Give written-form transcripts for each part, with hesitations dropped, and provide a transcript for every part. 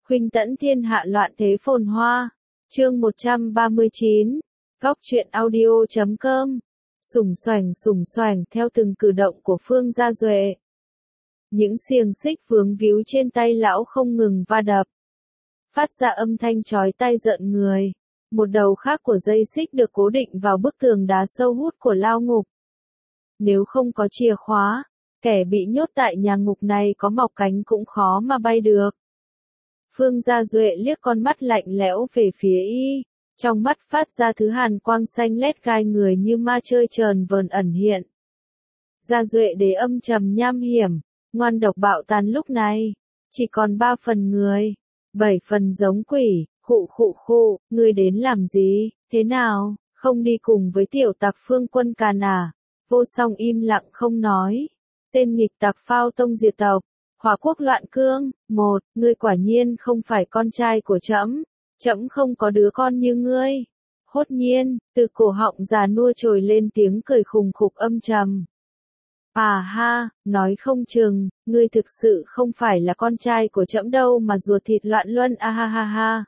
Khuynh tẫn thiên hạ loạn thế phồn hoa. Chương 139. Góc truyện audio.com. Sủng soành theo từng cử động của Phương Gia Duệ. Những xiềng xích vướng víu trên tay lão không ngừng va đập, phát ra âm thanh chói tai rợn người. Một đầu khác của dây xích được cố định vào bức tường đá sâu hút của lao ngục. Nếu không có chìa khóa, kẻ bị nhốt tại nhà ngục này có mọc cánh cũng khó mà bay được. Phương Gia Duệ liếc con mắt lạnh lẽo về phía y, trong mắt phát ra thứ hàn quang xanh lét gai người như ma chơi trờn vờn ẩn hiện. Gia Duệ đế âm trầm nham hiểm, ngoan độc bạo tàn lúc này, chỉ còn 3 phần người, 7 phần giống quỷ. Khụ, ngươi đến làm gì, thế nào, không đi cùng với tiểu tặc Phương Quân Càn à? Vô Song im lặng không nói. Tên nghịch tặc phao tông diệt tộc, Hỏa Quốc loạn cương. Ngươi quả nhiên không phải con trai của trẫm, trẫm không có đứa con như ngươi. Hốt nhiên, từ cổ họng già nua trồi lên tiếng cười khùng khục âm trầm. À ha, nói không chừng, ngươi thực sự không phải là con trai của trẫm đâu mà ruột thịt loạn luân a ha ha ha.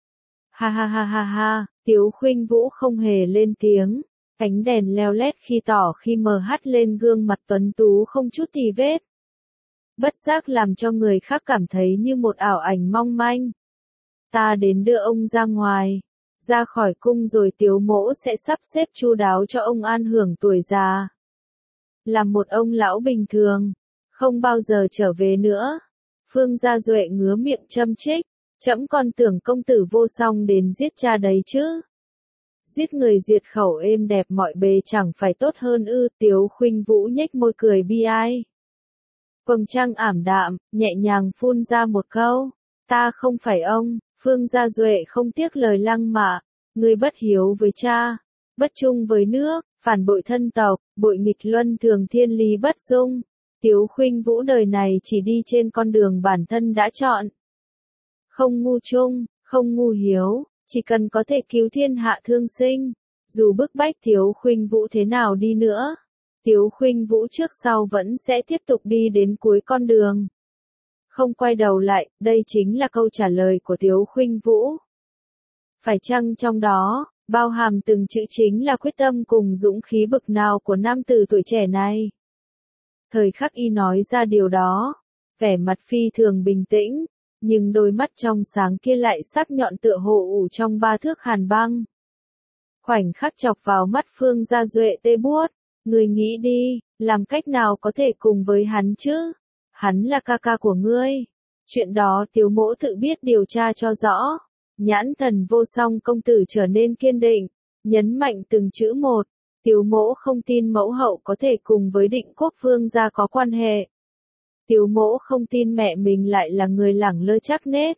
Ha, Tiếu Khuynh Vũ không hề lên tiếng, ánh đèn leo lét khi tỏ khi mờ hắt lên gương mặt tuấn tú không chút tì vết. Bất giác làm cho người khác cảm thấy như một ảo ảnh mong manh. Ta đến đưa ông ra ngoài, ra khỏi cung rồi Tiếu mỗ sẽ sắp xếp chu đáo cho ông an hưởng tuổi già. Làm một ông lão bình thường, không bao giờ trở về nữa. Phương Gia Duệ ngứa miệng châm chích. Trẫm còn tưởng công tử Vô Song đến giết cha đấy chứ. Giết người diệt khẩu êm đẹp mọi bề chẳng phải tốt hơn ư? Tiếu Khuynh Vũ nhếch môi cười bi ai. Vầng trăng ảm đạm, nhẹ nhàng phun ra một câu. Ta không phải ông. Phương Gia Duệ không tiếc lời lăng mạ. Ngươi bất hiếu với cha, bất trung với nước, phản bội thân tộc, bội nghịch luân thường thiên lý bất dung. Tiếu Khuynh Vũ đời này chỉ đi trên con đường bản thân đã chọn. Không ngu trung, không ngu hiếu, chỉ cần có thể cứu thiên hạ thương sinh. Dù bức bách Tiếu Khuynh Vũ thế nào đi nữa, Tiếu Khuynh Vũ trước sau vẫn sẽ tiếp tục đi đến cuối con đường. Không quay đầu lại, đây chính là câu trả lời của Tiếu Khuynh Vũ. Phải chăng trong đó, bao hàm từng chữ chính là quyết tâm cùng dũng khí bực nào của nam tử tuổi trẻ này? Thời khắc y nói ra điều đó, vẻ mặt phi thường bình tĩnh. Nhưng đôi mắt trong sáng kia lại sắc nhọn tựa hồ ủ trong 3 thước hàn băng. Khoảnh khắc chọc vào mắt Phương Gia Duệ tê buốt. Ngươi nghĩ đi, làm cách nào có thể cùng với hắn chứ? Hắn là ca ca của ngươi. Chuyện đó Tiếu mỗ tự biết điều tra cho rõ. Nhãn thần Vô Song công tử trở nên kiên định, nhấn mạnh từng chữ một. Tiếu mỗ không tin mẫu hậu có thể cùng với Định Quốc Phương gia có quan hệ. Tiếu mỗ không tin mẹ mình lại là người lẳng lơ chắc nết.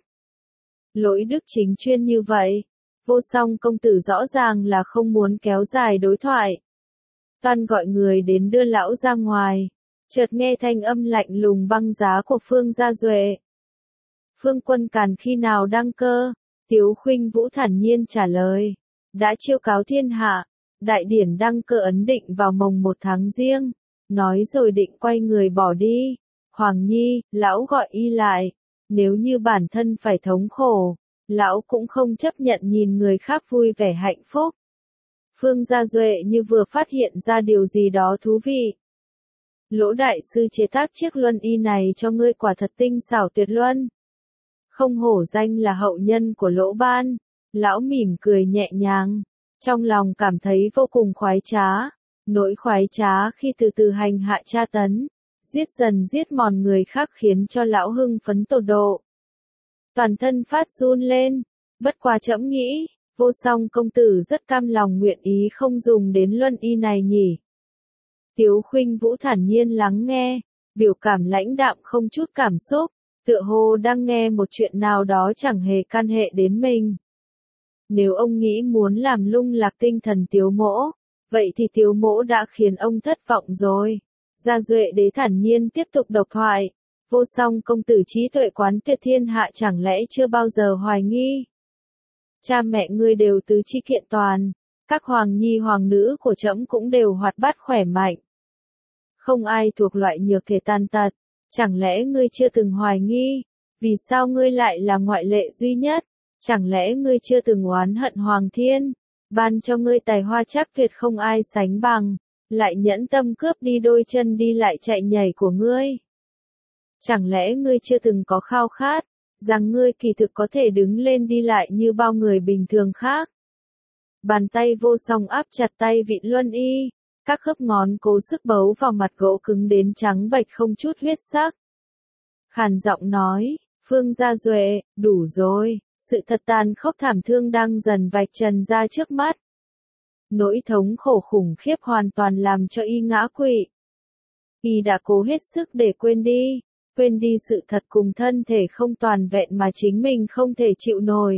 Lỗi đức chính chuyên như vậy. Vô Song công tử rõ ràng là không muốn kéo dài đối thoại. Toan gọi người đến đưa lão ra ngoài. Chợt nghe thanh âm lạnh lùng băng giá của Phương Gia Duệ. Phương Quân Càn khi nào đăng cơ? Tiếu Khuynh Vũ thản nhiên trả lời. Đã chiêu cáo thiên hạ. Đại điển đăng cơ ấn định vào mồng 1 tháng Giêng. Nói rồi định quay người bỏ đi. Hoàng Nhi, lão gọi y lại. Nếu như bản thân phải thống khổ, lão cũng không chấp nhận nhìn người khác vui vẻ hạnh phúc. Phương Gia Duệ như vừa phát hiện ra điều gì đó thú vị. Lỗ đại sư chế tác chiếc luân y này cho ngươi quả thật tinh xảo tuyệt luân. Không hổ danh là hậu nhân của Lỗ Ban. Lão mỉm cười nhẹ nhàng, trong lòng cảm thấy vô cùng khoái trá. Nỗi khoái trá khi từ từ hành hạ tra tấn, giết dần giết mòn người khác khiến cho lão hưng phấn tột độ. Toàn thân phát run lên, bất quá trẫm nghĩ, Vô Song công tử rất cam lòng nguyện ý không dùng đến luân y này nhỉ. Tiếu Khuynh Vũ thản nhiên lắng nghe, biểu cảm lãnh đạm không chút cảm xúc, tựa hồ đang nghe một chuyện nào đó chẳng hề can hệ đến mình. Nếu ông nghĩ muốn làm lung lạc tinh thần Tiếu mỗ, vậy thì Tiếu mỗ đã khiến ông thất vọng rồi. Gia Duệ đế thản nhiên tiếp tục độc thoại. Vô Song công tử trí tuệ quán tuyệt thiên hạ chẳng lẽ chưa bao giờ hoài nghi. Cha mẹ ngươi đều tứ chi kiện toàn, các hoàng nhi hoàng nữ của trẫm cũng đều hoạt bát khỏe mạnh. Không ai thuộc loại nhược thể tàn tật, chẳng lẽ ngươi chưa từng hoài nghi, Vì sao ngươi lại là ngoại lệ duy nhất? Chẳng lẽ ngươi chưa từng oán hận Hoàng Thiên, ban cho ngươi tài hoa chắc tuyệt không ai sánh bằng, lại nhẫn tâm cướp đi đôi chân đi lại chạy nhảy của ngươi? Chẳng lẽ ngươi chưa từng có khao khát, rằng ngươi kỳ thực có thể đứng lên đi lại như bao người bình thường khác? Bàn tay vô song áp chặt tay Vị Luân Y, các khớp ngón cố sức bấu vào mặt gỗ cứng đến trắng bệch không chút huyết sắc. Khàn giọng nói, Phương Gia Duệ, đủ rồi, sự thật tàn khốc thảm thương đang dần vạch trần ra trước mắt. Nỗi thống khổ khủng khiếp hoàn toàn làm cho y ngã quỵ. Y đã cố hết sức để quên đi sự thật cùng thân thể không toàn vẹn mà chính mình không thể chịu nổi.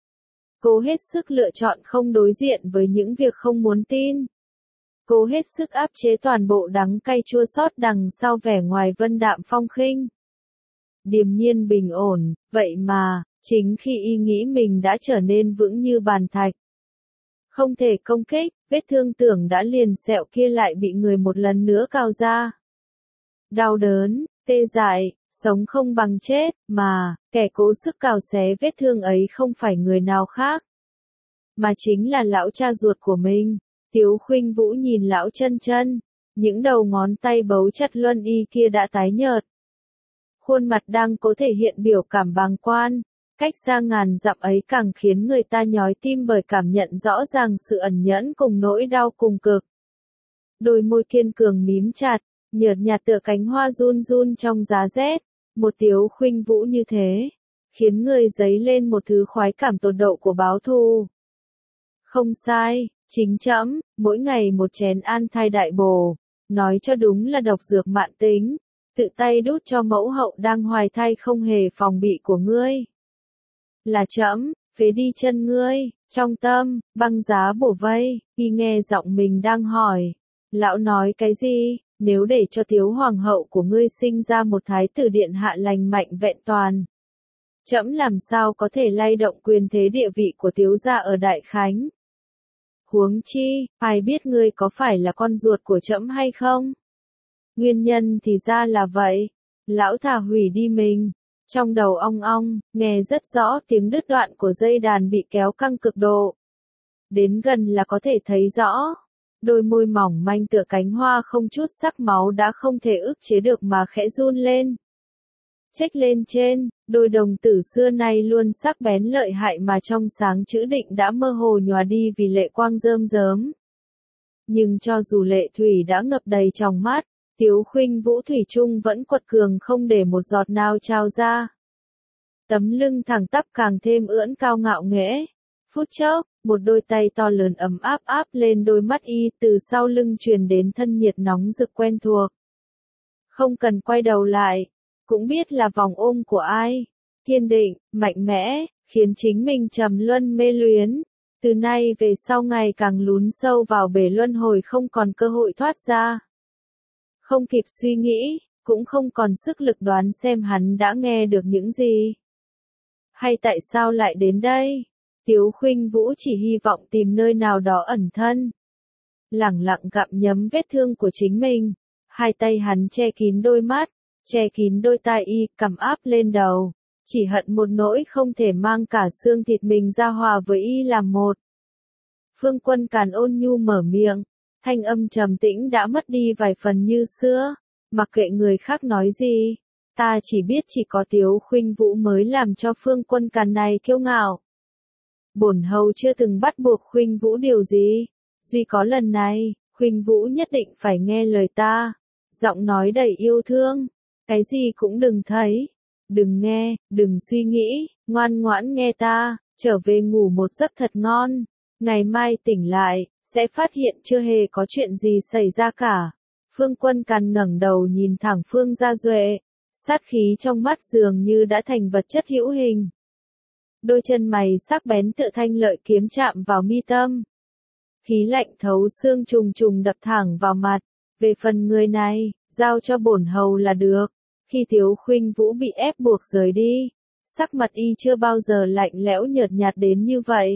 Cố hết sức lựa chọn không đối diện với những việc không muốn tin. Cố hết sức áp chế toàn bộ đắng cay chua xót đằng sau vẻ ngoài vân đạm phong khinh. Điềm nhiên bình ổn, vậy mà, chính khi y nghĩ mình đã trở nên vững như bàn thạch, không thể công kích, vết thương tưởng đã liền sẹo kia lại bị người một lần nữa cào ra. Đau đớn, tê dại, sống không bằng chết, mà, kẻ cố sức cào xé vết thương ấy không phải người nào khác, mà chính là lão cha ruột của mình. Tiếu Khuynh Vũ nhìn lão chân chân, những đầu ngón tay bấu chặt Luân Y kia đã tái nhợt. Khuôn mặt đang cố thể hiện biểu cảm bàng quan, cách xa ngàn dặm ấy càng khiến người ta nhói tim bởi cảm nhận rõ ràng sự ẩn nhẫn cùng nỗi đau cùng cực. Đôi môi kiên cường mím chặt, nhợt nhạt tựa cánh hoa run run trong giá rét, một Tiếu Khuynh Vũ như thế, khiến người dấy lên một thứ khoái cảm tột độ của báo thù. Không sai, chính trẫm, mỗi ngày một chén an thai đại bổ, nói cho đúng là độc dược mạn tính, tự tay đút cho mẫu hậu đang hoài thai không hề phòng bị của ngươi. Là trẫm, phế đi chân ngươi, trong tâm, băng giá bổ vây, y nghe giọng mình đang hỏi. Lão nói cái gì, nếu để cho Tiếu Hoàng hậu của ngươi sinh ra một thái tử điện hạ lành mạnh vẹn toàn, trẫm làm sao có thể lay động quyền thế địa vị của Tiếu gia ở Đại Khánh? Huống chi, ai biết ngươi có phải là con ruột của trẫm hay không? Nguyên nhân thì ra là vậy. Lão thà hủy đi mình. Trong đầu ong ong, nghe rất rõ tiếng đứt đoạn của dây đàn bị kéo căng cực độ. Đến gần là có thể thấy rõ. Đôi môi mỏng manh tựa cánh hoa không chút sắc máu đã không thể ức chế được mà khẽ run lên. Chếch lên trên, đôi đồng tử xưa nay luôn sắc bén lợi hại mà trong sáng chữ định đã mơ hồ nhòa đi vì lệ quang rơm rớm. Nhưng cho dù lệ thủy đã ngập đầy tròng mắt, Tiếu Khuynh Vũ thủy chung vẫn quật cường không để một giọt nào trào ra. Tấm lưng thẳng tắp càng thêm ưỡn cao ngạo nghễ. Phút chốc, một đôi tay to lớn ấm áp áp lên đôi mắt y, từ sau lưng truyền đến thân nhiệt nóng rực quen thuộc. Không cần quay đầu lại, cũng biết là vòng ôm của ai. Kiên định, mạnh mẽ, khiến chính mình trầm luân mê luyến. Từ nay về sau ngày càng lún sâu vào bể luân hồi không còn cơ hội thoát ra. Không kịp suy nghĩ, cũng không còn sức lực đoán xem hắn đã nghe được những gì. Hay tại sao lại đến đây? Tiếu Khuynh Vũ chỉ hy vọng tìm nơi nào đó ẩn thân. Lẳng lặng gặm nhấm vết thương của chính mình. Hai tay hắn che kín đôi mắt, che kín đôi tai y, cầm áp lên đầu. Chỉ hận một nỗi không thể mang cả xương thịt mình ra hòa với y làm một. Phương Quân Càn ôn nhu mở miệng. Thanh âm trầm tĩnh đã mất đi vài phần như xưa. Mặc kệ người khác nói gì, ta chỉ biết chỉ có Tiếu Khuynh Vũ mới làm cho Phương Quân Càn này kiêu ngạo. Bổn hầu chưa từng bắt buộc Khuynh Vũ điều gì. Duy có lần này, Khuynh Vũ nhất định phải nghe lời ta. Giọng nói đầy yêu thương. Cái gì cũng đừng thấy. Đừng nghe, đừng suy nghĩ, ngoan ngoãn nghe ta, trở về ngủ một giấc thật ngon. Ngày mai tỉnh lại, sẽ phát hiện chưa hề có chuyện gì xảy ra cả. Phương Quân Càn ngẩng đầu nhìn thẳng Phương Gia Duệ, sát khí trong mắt dường như đã thành vật chất hữu hình. Đôi chân mày sắc bén tựa thanh lợi kiếm chạm vào mi tâm. Khí lạnh thấu xương trùng trùng đập thẳng vào mặt. Về phần người này, giao cho bổn hầu là được. Khi Tiếu Khuynh Vũ bị ép buộc rời đi, sắc mặt y chưa bao giờ lạnh lẽo nhợt nhạt đến như vậy.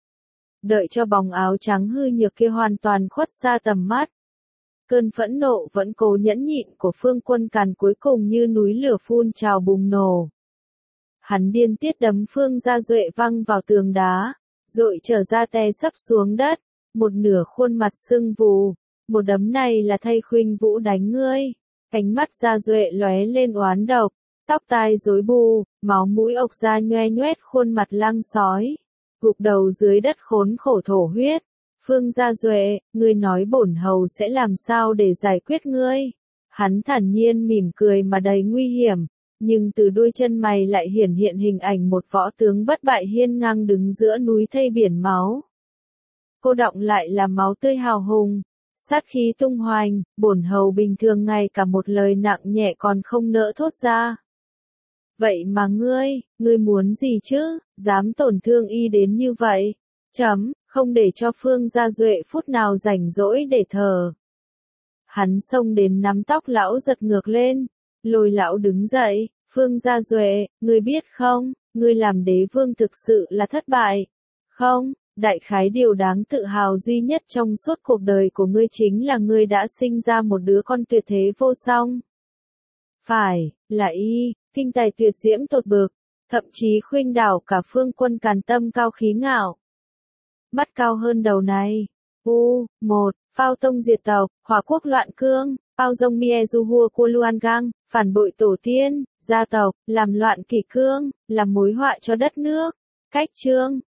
Đợi cho bóng áo trắng hư nhược kia hoàn toàn khuất xa tầm mắt. Cơn phẫn nộ vẫn cố nhẫn nhịn của Phương Quân Càn cuối cùng như núi lửa phun trào bùng nổ. Hắn điên tiết đấm Phương Gia Duệ văng vào tường đá, rồi trở ra té sấp xuống đất, một nửa khuôn mặt sưng vù. Một đấm này là thay Khuynh Vũ đánh ngươi. Ánh mắt Gia Duệ lóe lên oán độc, tóc tai rối bù, máu mũi ộc ra nhoe nhoét khuôn mặt lăng sói. Gục đầu dưới đất khốn khổ thổ huyết. Phương Gia Duệ, ngươi nói bổn hầu sẽ làm sao để giải quyết ngươi? Hắn thản nhiên mỉm cười mà đầy nguy hiểm, nhưng từ đôi chân mày lại hiển hiện hình ảnh một võ tướng bất bại hiên ngang đứng giữa núi thây biển máu. Cô đọng lại là máu tươi hào hùng, sát khí tung hoành, bổn hầu bình thường ngay cả một lời nặng nhẹ còn không nỡ thốt ra. Vậy mà ngươi muốn gì chứ, dám tổn thương y đến như vậy? Không để cho Phương Gia Duệ phút nào rảnh rỗi để thở. Hắn xông đến nắm tóc lão giật ngược lên, lôi lão đứng dậy. Phương Gia Duệ, ngươi biết không, ngươi làm đế vương thực sự là thất bại. Không, đại khái điều đáng tự hào duy nhất trong suốt cuộc đời của ngươi chính là ngươi đã sinh ra một đứa con tuyệt thế vô song. Phải, là y, kinh tài tuyệt diễm tột bực, thậm chí khuynh đảo cả phương quân càn tâm cao khí ngạo. Mắt cao hơn đầu này. Phao tông diệt tộc, hỏa quốc loạn cương, Pao Dông Miezuhua của Luan Gang, phản bội tổ tiên, gia tộc, làm loạn kỷ cương, làm mối họa cho đất nước. Cách chương